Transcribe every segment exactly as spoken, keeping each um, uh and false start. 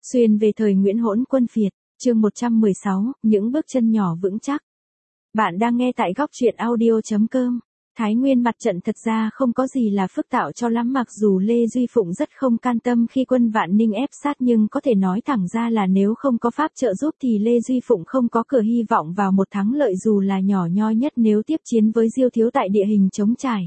Xuyên về thời Nguyễn Hỗn Quân Phiệt, chương một trăm mười sáu, những bước chân nhỏ vững chắc. Bạn đang nghe tại góc truyện audio chấm com. Thái Nguyên mặt trận thật ra không có gì là phức tạo cho lắm, mặc dù Lê Duy Phụng rất không can tâm khi quân Vạn Ninh ép sát, nhưng có thể nói thẳng ra là nếu không có Pháp trợ giúp thì Lê Duy Phụng không có cửa hy vọng vào một thắng lợi dù là nhỏ nhoi nhất nếu tiếp chiến với Diêu Thiếu tại địa hình trống trải.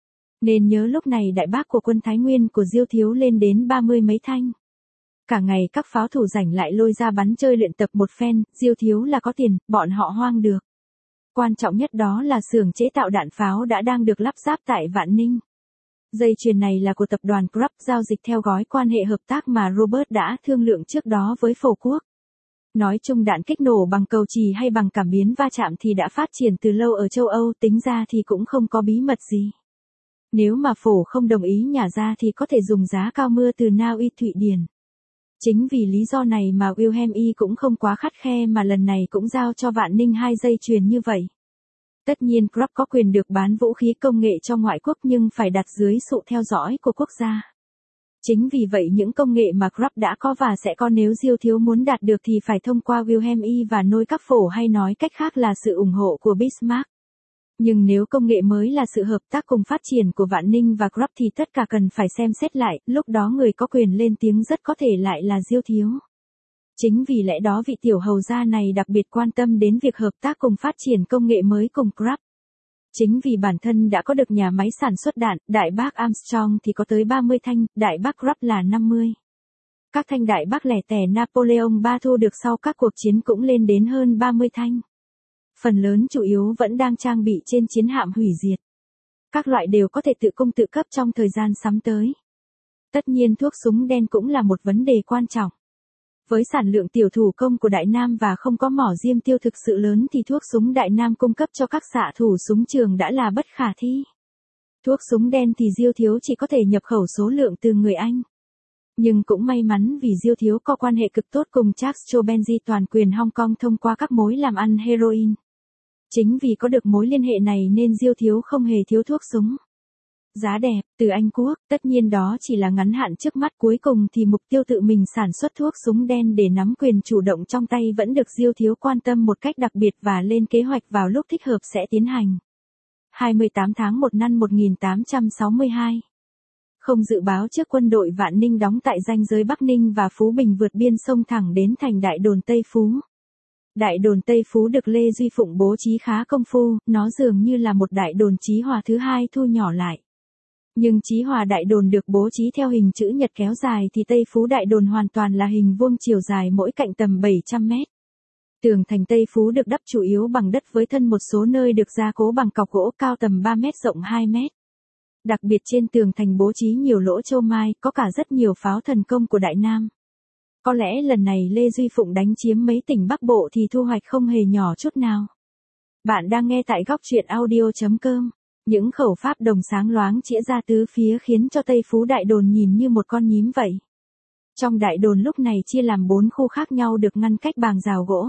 Nên nhớ lúc này đại bác của quân Thái Nguyên của Diêu Thiếu lên đến ba mươi mấy thanh. Cả ngày các pháo thủ rảnh lại lôi ra bắn chơi luyện tập một phen, Diêu Thiếu là có tiền, bọn họ hoang được. Quan trọng nhất đó là xưởng chế tạo đạn pháo đã đang được lắp ráp tại Vạn Ninh. Dây chuyền này là của tập đoàn Krupp, giao dịch theo gói quan hệ hợp tác mà Robert đã thương lượng trước đó với Phổ Quốc. Nói chung đạn kích nổ bằng cầu chì hay bằng cảm biến va chạm thì đã phát triển từ lâu ở châu Âu, tính ra thì cũng không có bí mật gì. Nếu mà Phổ không đồng ý nhả ra thì có thể dùng giá cao mưa từ Na Uy, Thụy Điển. Chính vì lý do này mà Wilhelm Y cũng không quá khắt khe mà lần này cũng giao cho Vạn Ninh hai dây chuyền như vậy. Tất nhiên Krupp có quyền được bán vũ khí công nghệ cho ngoại quốc nhưng phải đặt dưới sự theo dõi của quốc gia. Chính vì vậy những công nghệ mà Krupp đã có và sẽ có nếu Diêu Thiếu muốn đạt được thì phải thông qua Wilhelm Y và nôi các Phổ, hay nói cách khác là sự ủng hộ của Bismarck. Nhưng nếu công nghệ mới là sự hợp tác cùng phát triển của Vạn Ninh và Krupp thì tất cả cần phải xem xét lại, lúc đó người có quyền lên tiếng rất có thể lại là Diêu Thiếu. Chính vì lẽ đó vị tiểu hầu gia này đặc biệt quan tâm đến việc hợp tác cùng phát triển công nghệ mới cùng Krupp. Chính vì bản thân đã có được nhà máy sản xuất đạn, đại bác Armstrong thì có tới ba mươi thanh, đại bác Krupp là năm mươi. Các thanh đại bác lẻ tẻ Napoleon ba thu được sau các cuộc chiến cũng lên đến hơn ba mươi thanh. Phần lớn chủ yếu vẫn đang trang bị trên chiến hạm hủy diệt. Các loại đều có thể tự cung tự cấp trong thời gian sắm tới. Tất nhiên thuốc súng đen cũng là một vấn đề quan trọng. Với sản lượng tiểu thủ công của Đại Nam và không có mỏ diêm tiêu thực sự lớn thì thuốc súng Đại Nam cung cấp cho các xạ thủ súng trường đã là bất khả thi. Thuốc súng đen thì Diêu Thiếu chỉ có thể nhập khẩu số lượng từ người Anh. Nhưng cũng may mắn vì Diêu Thiếu có quan hệ cực tốt cùng Charles Chobenji, toàn quyền Hong Kong thông qua các mối làm ăn heroin. Chính vì có được mối liên hệ này nên Diêu Thiếu không hề thiếu thuốc súng. Giá đẹp, từ Anh Quốc, tất nhiên đó chỉ là ngắn hạn trước mắt, cuối cùng thì mục tiêu tự mình sản xuất thuốc súng đen để nắm quyền chủ động trong tay vẫn được Diêu Thiếu quan tâm một cách đặc biệt và lên kế hoạch vào lúc thích hợp sẽ tiến hành. hai mươi tám tháng một năm một nghìn tám trăm sáu mươi hai. Không dự báo trước quân đội Vạn Ninh đóng tại ranh giới Bắc Ninh và Phú Bình vượt biên sông thẳng đến thành Đại Đồn Tây Phú. Đại Đồn Tây Phú được Lê Duy Phụng bố trí khá công phu, nó dường như là một đại đồn Chí Hòa thứ hai thu nhỏ lại. Nhưng Chí Hòa Đại Đồn được bố trí theo hình chữ nhật kéo dài thì Tây Phú Đại Đồn hoàn toàn là hình vuông, chiều dài mỗi cạnh tầm bảy trăm mét. Tường thành Tây Phú được đắp chủ yếu bằng đất với thân một số nơi được gia cố bằng cọc gỗ cao tầm ba mét rộng hai mét. Đặc biệt trên tường thành bố trí nhiều lỗ châu mai, có cả rất nhiều pháo thần công của Đại Nam. Có lẽ lần này Lê Duy Phụng đánh chiếm mấy tỉnh Bắc Bộ thì thu hoạch không hề nhỏ chút nào. Bạn đang nghe tại góc truyện audio chấm com. Những khẩu pháp đồng sáng loáng chĩa ra tứ phía khiến cho Tây Phú Đại Đồn nhìn như một con nhím vậy. Trong đại đồn lúc này chia làm bốn khu khác nhau được ngăn cách bằng rào gỗ.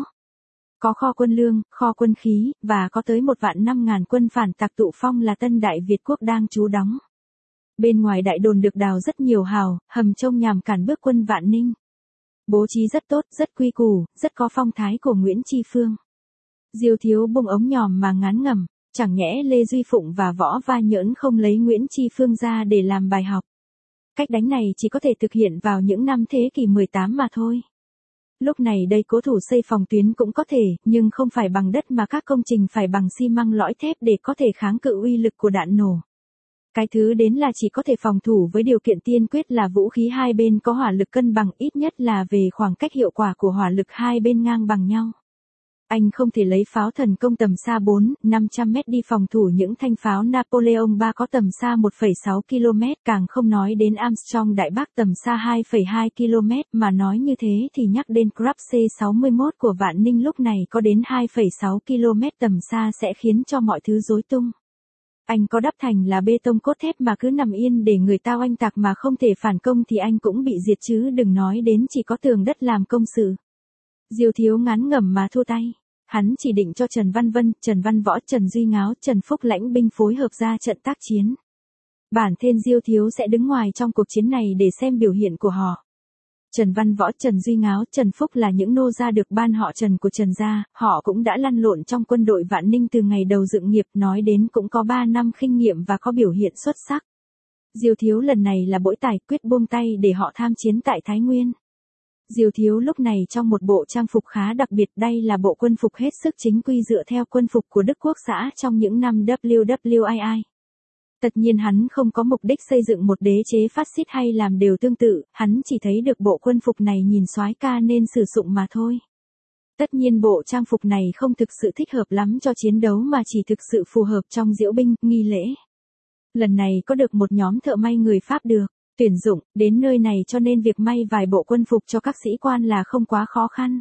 Có kho quân lương, kho quân khí, và có tới một vạn năm ngàn quân phản tặc tụ phong là Tân Đại Việt Quốc đang trú đóng. Bên ngoài đại đồn được đào rất nhiều hào, hầm trông nhằm cản bước quân Vạn Ninh. Bố trí rất tốt, rất quy củ, rất có phong thái của Nguyễn Tri Phương. Diêu Thiếu bung ống nhòm mà ngán ngẩm, chẳng nhẽ Lê Duy Phụng và Võ Va Nhỡn không lấy Nguyễn Tri Phương ra để làm bài học. Cách đánh này chỉ có thể thực hiện vào những năm thế kỷ mười tám mà thôi. Lúc này đây cố thủ xây phòng tuyến cũng có thể, nhưng không phải bằng đất mà các công trình phải bằng xi măng lõi thép để có thể kháng cự uy lực của đạn nổ. Cái thứ đến là chỉ có thể phòng thủ với điều kiện tiên quyết là vũ khí hai bên có hỏa lực cân bằng, ít nhất là về khoảng cách hiệu quả của hỏa lực hai bên ngang bằng nhau. Anh không thể lấy pháo thần công tầm xa bốn đến năm trăm mét đi phòng thủ những thanh pháo Napoleon ba có tầm xa một phẩy sáu ki lô mét, càng không nói đến Armstrong đại bác tầm xa hai phẩy hai ki lô mét, mà nói như thế thì nhắc đến Krupp C sáu mươi mốt của Vạn Ninh lúc này có đến hai phẩy sáu ki lô mét tầm xa sẽ khiến cho mọi thứ rối tung. Anh có đắp thành là bê tông cốt thép mà cứ nằm yên để người ta oanh tạc mà không thể phản công thì anh cũng bị diệt chứ đừng nói đến chỉ có tường đất làm công sự. Diêu Thiếu ngán ngẩm mà thua tay. Hắn chỉ định cho Trần Văn Vân, Trần Văn Võ, Trần Duy Ngáo, Trần Phúc lãnh binh phối hợp ra trận tác chiến. Bản thân Diêu Thiếu sẽ đứng ngoài trong cuộc chiến này để xem biểu hiện của họ. Trần Văn Võ, Trần Duy Ngáo, Trần Phúc là những nô gia được ban họ Trần của Trần gia, họ cũng đã lăn lộn trong quân đội Vạn Ninh từ ngày đầu dựng nghiệp, nói đến cũng có ba năm kinh nghiệm và có biểu hiện xuất sắc. Diêu Thiếu lần này là bỗi tài, quyết buông tay để họ tham chiến tại Thái Nguyên. Diêu Thiếu lúc này trong một bộ trang phục khá đặc biệt, đây là bộ quân phục hết sức chính quy dựa theo quân phục của Đức Quốc xã trong những năm W W I. Tất nhiên hắn không có mục đích xây dựng một đế chế phát xít hay làm đều tương tự, hắn chỉ thấy được bộ quân phục này nhìn soái ca nên sử dụng mà thôi. Tất nhiên bộ trang phục này không thực sự thích hợp lắm cho chiến đấu mà chỉ thực sự phù hợp trong diễu binh, nghi lễ. Lần này có được một nhóm thợ may người Pháp được tuyển dụng đến nơi này cho nên việc may vài bộ quân phục cho các sĩ quan là không quá khó khăn.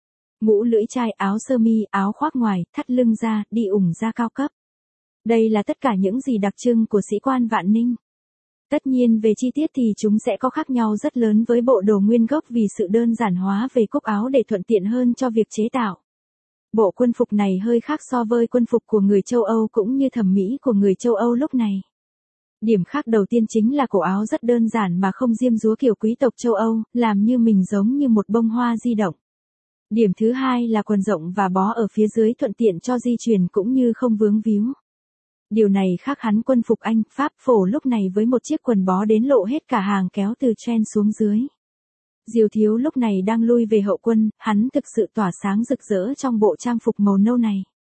Mũ lưỡi chai, áo sơ mi, áo khoác ngoài, thắt lưng da, đi ủng da cao cấp. Đây là tất cả những gì đặc trưng của sĩ quan Vạn Ninh. Tất nhiên về chi tiết thì chúng sẽ có khác nhau rất lớn với bộ đồ nguyên gốc vì sự đơn giản hóa về cúc áo để thuận tiện hơn cho việc chế tạo. Bộ quân phục này hơi khác so với quân phục của người châu Âu cũng như thẩm mỹ của người châu Âu lúc này. Điểm khác đầu tiên chính là cổ áo rất đơn giản mà không diêm dúa kiểu quý tộc châu Âu, làm như mình giống như một bông hoa di động. Điểm thứ hai là quần rộng và bó ở phía dưới thuận tiện cho di chuyển cũng như không vướng víu. Điều này khác hẳn quân phục Anh, Pháp phổ lúc này với một chiếc quần bó đến lộ hết cả hàng kéo từ trên xuống dưới. Diêu Thiếu lúc này đang lui về hậu quân, hắn thực sự tỏa sáng rực rỡ trong bộ trang phục màu nâu này.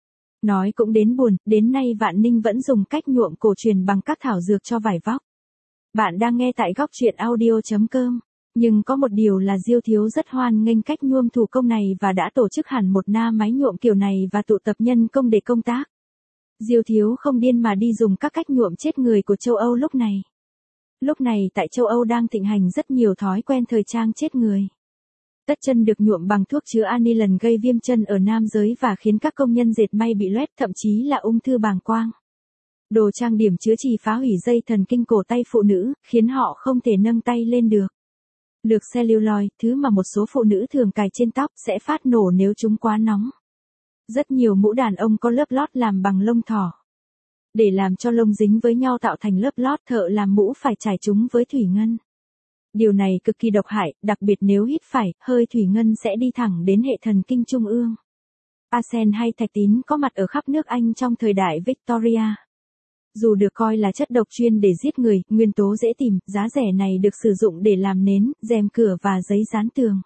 Nói cũng đến buồn, đến nay Vạn Ninh vẫn dùng cách nhuộm cổ truyền bằng các thảo dược cho vải vóc. Bạn đang nghe tại góc truyện audio chấm com. Nhưng có một điều là Diêu Thiếu rất hoan nghênh cách nhuộm thủ công này và đã tổ chức hẳn một na máy nhuộm kiểu này và tụ tập nhân công để công tác. Diêu Thiếu không điên mà đi dùng các cách nhuộm chết người của châu Âu lúc này. Lúc này tại châu Âu đang thịnh hành rất nhiều thói quen thời trang chết người. Tất chân được nhuộm bằng thuốc chứa aniline gây viêm chân ở nam giới và khiến các công nhân dệt may bị loét, thậm chí là ung thư bàng quang. Đồ trang điểm chứa chì phá hủy dây thần kinh cổ tay phụ nữ, khiến họ không thể nâng tay lên được. Lược celluloid, thứ mà một số phụ nữ thường cài trên tóc, sẽ phát nổ nếu chúng quá nóng. Rất nhiều mũ đàn ông có lớp lót làm bằng lông thỏ. Để làm cho lông dính với nhau tạo thành lớp lót, thợ làm mũ phải trải chúng với thủy ngân. Điều này cực kỳ độc hại, đặc biệt nếu hít phải, hơi thủy ngân sẽ đi thẳng đến hệ thần kinh trung ương. Arsen hay thạch tín có mặt ở khắp nước Anh trong thời đại Victoria. Dù được coi là chất độc chuyên để giết người, nguyên tố dễ tìm, giá rẻ này được sử dụng để làm nến, rèm cửa và giấy dán tường.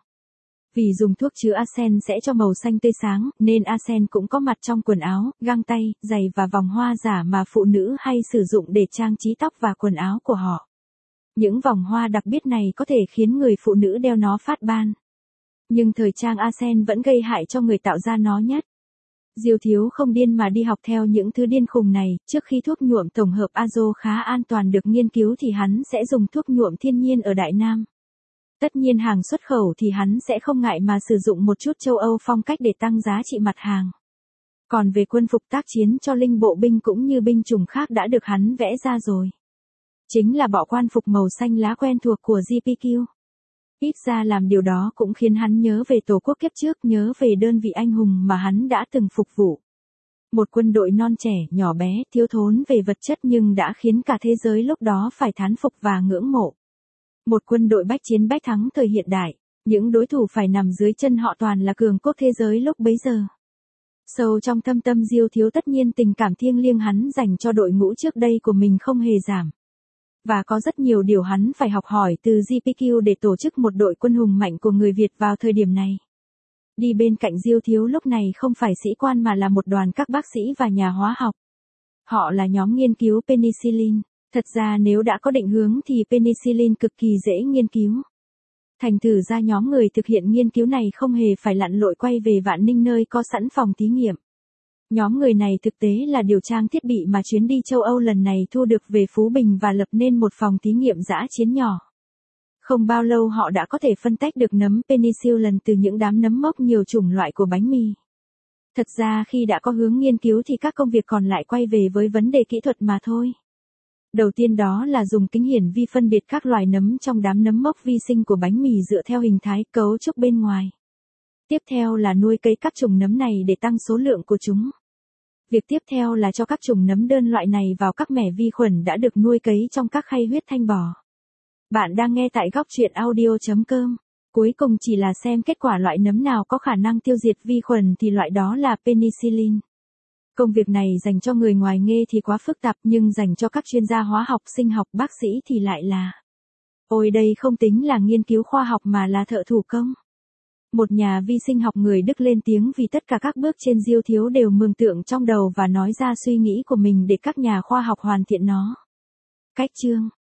Vì dùng thuốc chứa arsen sẽ cho màu xanh tươi sáng, nên arsen cũng có mặt trong quần áo, găng tay, giày và vòng hoa giả mà phụ nữ hay sử dụng để trang trí tóc và quần áo của họ. Những vòng hoa đặc biệt này có thể khiến người phụ nữ đeo nó phát ban. Nhưng thời trang arsen vẫn gây hại cho người tạo ra nó nhất. Diêu Thiếu không điên mà đi học theo những thứ điên khùng này, trước khi thuốc nhuộm tổng hợp azo khá an toàn được nghiên cứu thì hắn sẽ dùng thuốc nhuộm thiên nhiên ở Đại Nam. Tất nhiên hàng xuất khẩu thì hắn sẽ không ngại mà sử dụng một chút châu Âu phong cách để tăng giá trị mặt hàng. Còn về quân phục tác chiến cho linh bộ binh cũng như binh chủng khác đã được hắn vẽ ra rồi. Chính là bộ quan phục màu xanh lá quen thuộc của giê pê quy. Ít ra làm điều đó cũng khiến hắn nhớ về tổ quốc kiếp trước, nhớ về đơn vị anh hùng mà hắn đã từng phục vụ. Một quân đội non trẻ, nhỏ bé, thiếu thốn về vật chất nhưng đã khiến cả thế giới lúc đó phải thán phục và ngưỡng mộ. Một quân đội bách chiến bách thắng thời hiện đại, những đối thủ phải nằm dưới chân họ toàn là cường quốc thế giới lúc bấy giờ. Sâu trong thâm tâm Diêu Thiếu tất nhiên tình cảm thiêng liêng hắn dành cho đội ngũ trước đây của mình không hề giảm. Và có rất nhiều điều hắn phải học hỏi từ giê pê quy để tổ chức một đội quân hùng mạnh của người Việt vào thời điểm này. Đi bên cạnh Diêu Thiếu lúc này không phải sĩ quan mà là một đoàn các bác sĩ và nhà hóa học. Họ là nhóm nghiên cứu penicillin. Thật ra nếu đã có định hướng thì penicillin cực kỳ dễ nghiên cứu. Thành thử ra nhóm người thực hiện nghiên cứu này không hề phải lặn lội quay về Vạn Ninh nơi có sẵn phòng thí nghiệm. Nhóm người này thực tế là điều trang thiết bị mà chuyến đi châu Âu lần này thu được về Phú Bình và lập nên một phòng thí nghiệm dã chiến nhỏ. Không bao lâu họ đã có thể phân tách được nấm penicillin từ những đám nấm mốc nhiều chủng loại của bánh mì. Thật ra khi đã có hướng nghiên cứu thì các công việc còn lại quay về với vấn đề kỹ thuật mà thôi. Đầu tiên đó là dùng kính hiển vi phân biệt các loài nấm trong đám nấm mốc vi sinh của bánh mì dựa theo hình thái, cấu trúc bên ngoài. Tiếp theo là nuôi cấy các chủng nấm này để tăng số lượng của chúng. Việc tiếp theo là cho các chủng nấm đơn loại này vào các mẻ vi khuẩn đã được nuôi cấy trong các khay huyết thanh bò. Bạn đang nghe tại góc truyện audio chấm com. Cuối cùng chỉ là xem kết quả loại nấm nào có khả năng tiêu diệt vi khuẩn thì loại đó là penicillin. Công việc này dành cho người ngoài nghề thì quá phức tạp, nhưng dành cho các chuyên gia hóa học, sinh học, bác sĩ thì lại là... Ôi đây không tính là nghiên cứu khoa học mà là thợ thủ công. Một nhà vi sinh học người Đức lên tiếng vì tất cả các bước trên diêu thiếu đều mường tượng trong đầu và nói ra suy nghĩ của mình để các nhà khoa học hoàn thiện nó. Cách chương